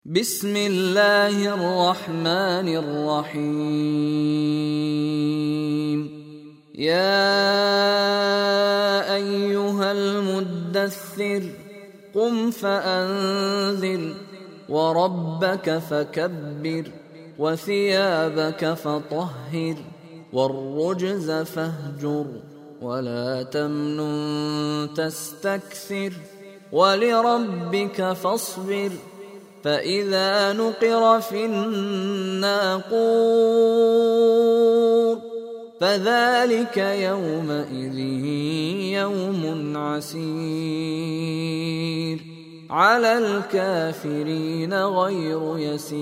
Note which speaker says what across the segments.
Speaker 1: بسم الله الرحمن الرحيم. يا أيها المدثر قم فأنذر وربك فكبر وثيابك فطهر والرجز فاهجر ولا تمنن تستكثر ولربك فاصبر فإذا نقر في الناقور فذلك يومئذ يوم عسير على الكافرين غير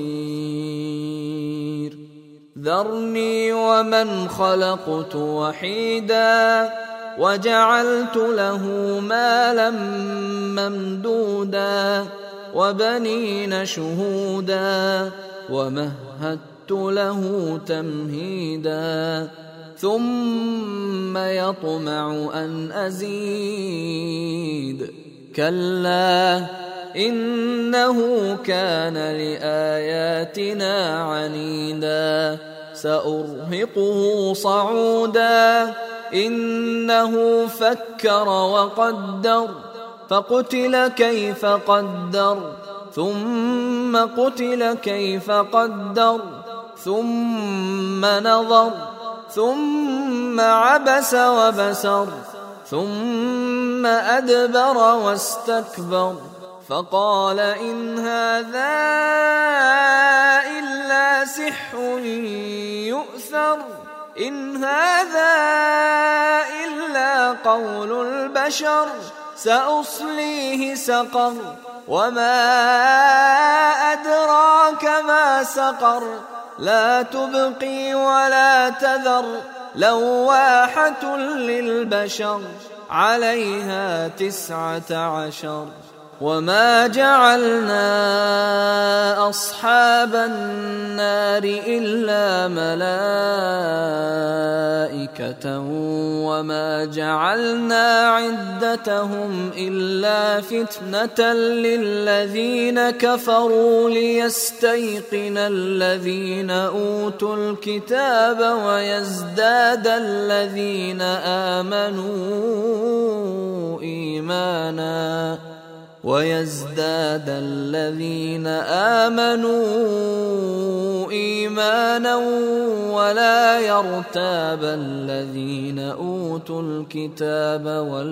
Speaker 1: يسير. ذرني ومن خلقت وحيدا وجعلت له مالا ممدودا وبنين شهودا ومهدت له تمهيدا ثم يطمع أن أزيد كلا إنه كان لآياتنا عنيدا سأرهقه صعودا إنه فكر وقدر فقتل كيف قدر ثم قتل كيف قدر ثم نظر ثم عبس وبسر ثم أدبر واستكبر فقال إن هذا إلا سحر يؤثر إن هذا إلا قول البشر سأصليه سقر وما أدراك ما سقر لا تبقي ولا تذر لواحة للبشر عليها 19 وما جعلنا أصحاب النار إلا ملائكة وما جعلنا عدتهم إلا فتنة للذين كفروا ليستيقن الذين أوتوا الكتاب ويزداد الذين آمنوا إيمانا ولا يرتاب الذين أوتوا الكتاب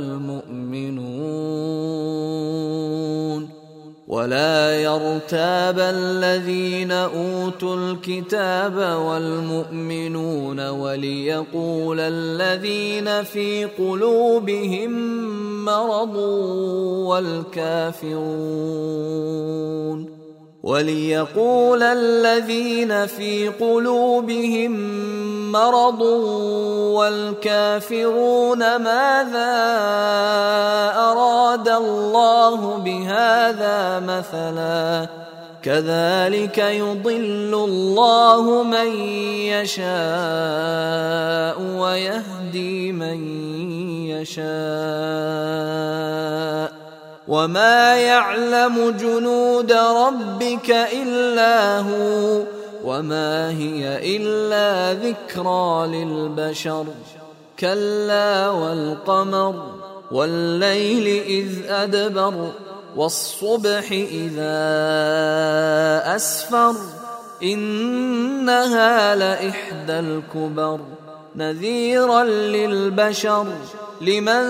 Speaker 1: والمؤمنون وليقول الذين في قلوبهم مرض والكافرون ماذا أراد الله بهذا مثلا كذلك يضل الله من يشاء ويهدي من يشاء وما يعلم جنود ربك إلا هو وما هي إلا ذكرى للبشر كلا والقمر والليل إذ أدبر والصبح إذا أسفر إنها لإحدى الكبر نذيرا للبشر لمن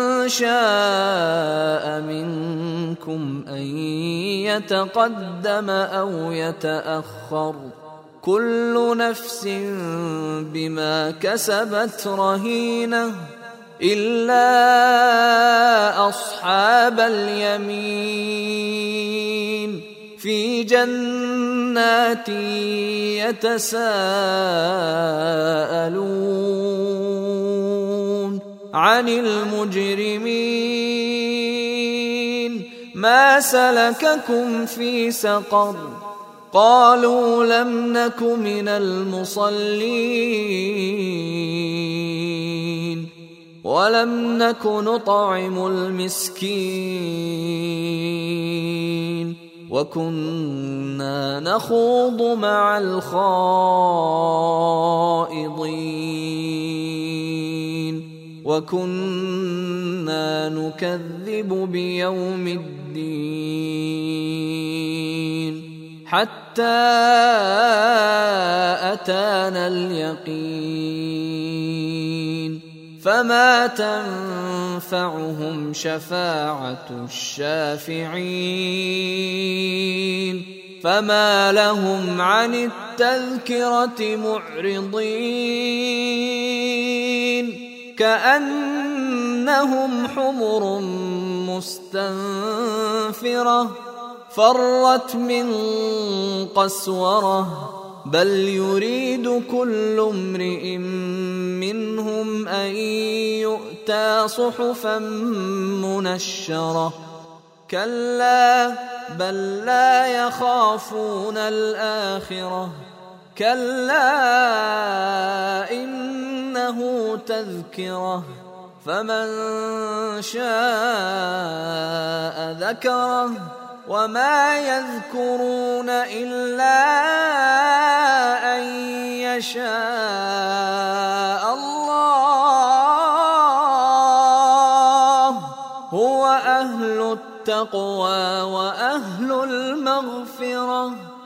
Speaker 1: شاء منكم أن يتقدم أو يتأخر كل نفس بما كسبت رهينة إلا أصحاب اليمين في جنات يتساءلون عن المجرمين ما سلككم في سقر قالوا لم نك من المصلين ولم نك نطعم المسكين وكنا نخوض مع الخائضين وكنا نكذب بيوم الدين حتى أتانا اليقين فما تنفعهم شفاعة الشافعين فما لهم عن التذكرة معرضين كأنهم حمر مستنفرة فرت من قسورة بل يريد كل امرئ منهم أن يؤتى صحفا منشرة كلا بل لا يخافون الآخرة كلا إنه تذكرة فمن شاء ذكره وما يذكرون إلا أن يشاء الله هو أهل التقوى وأهل المغفرة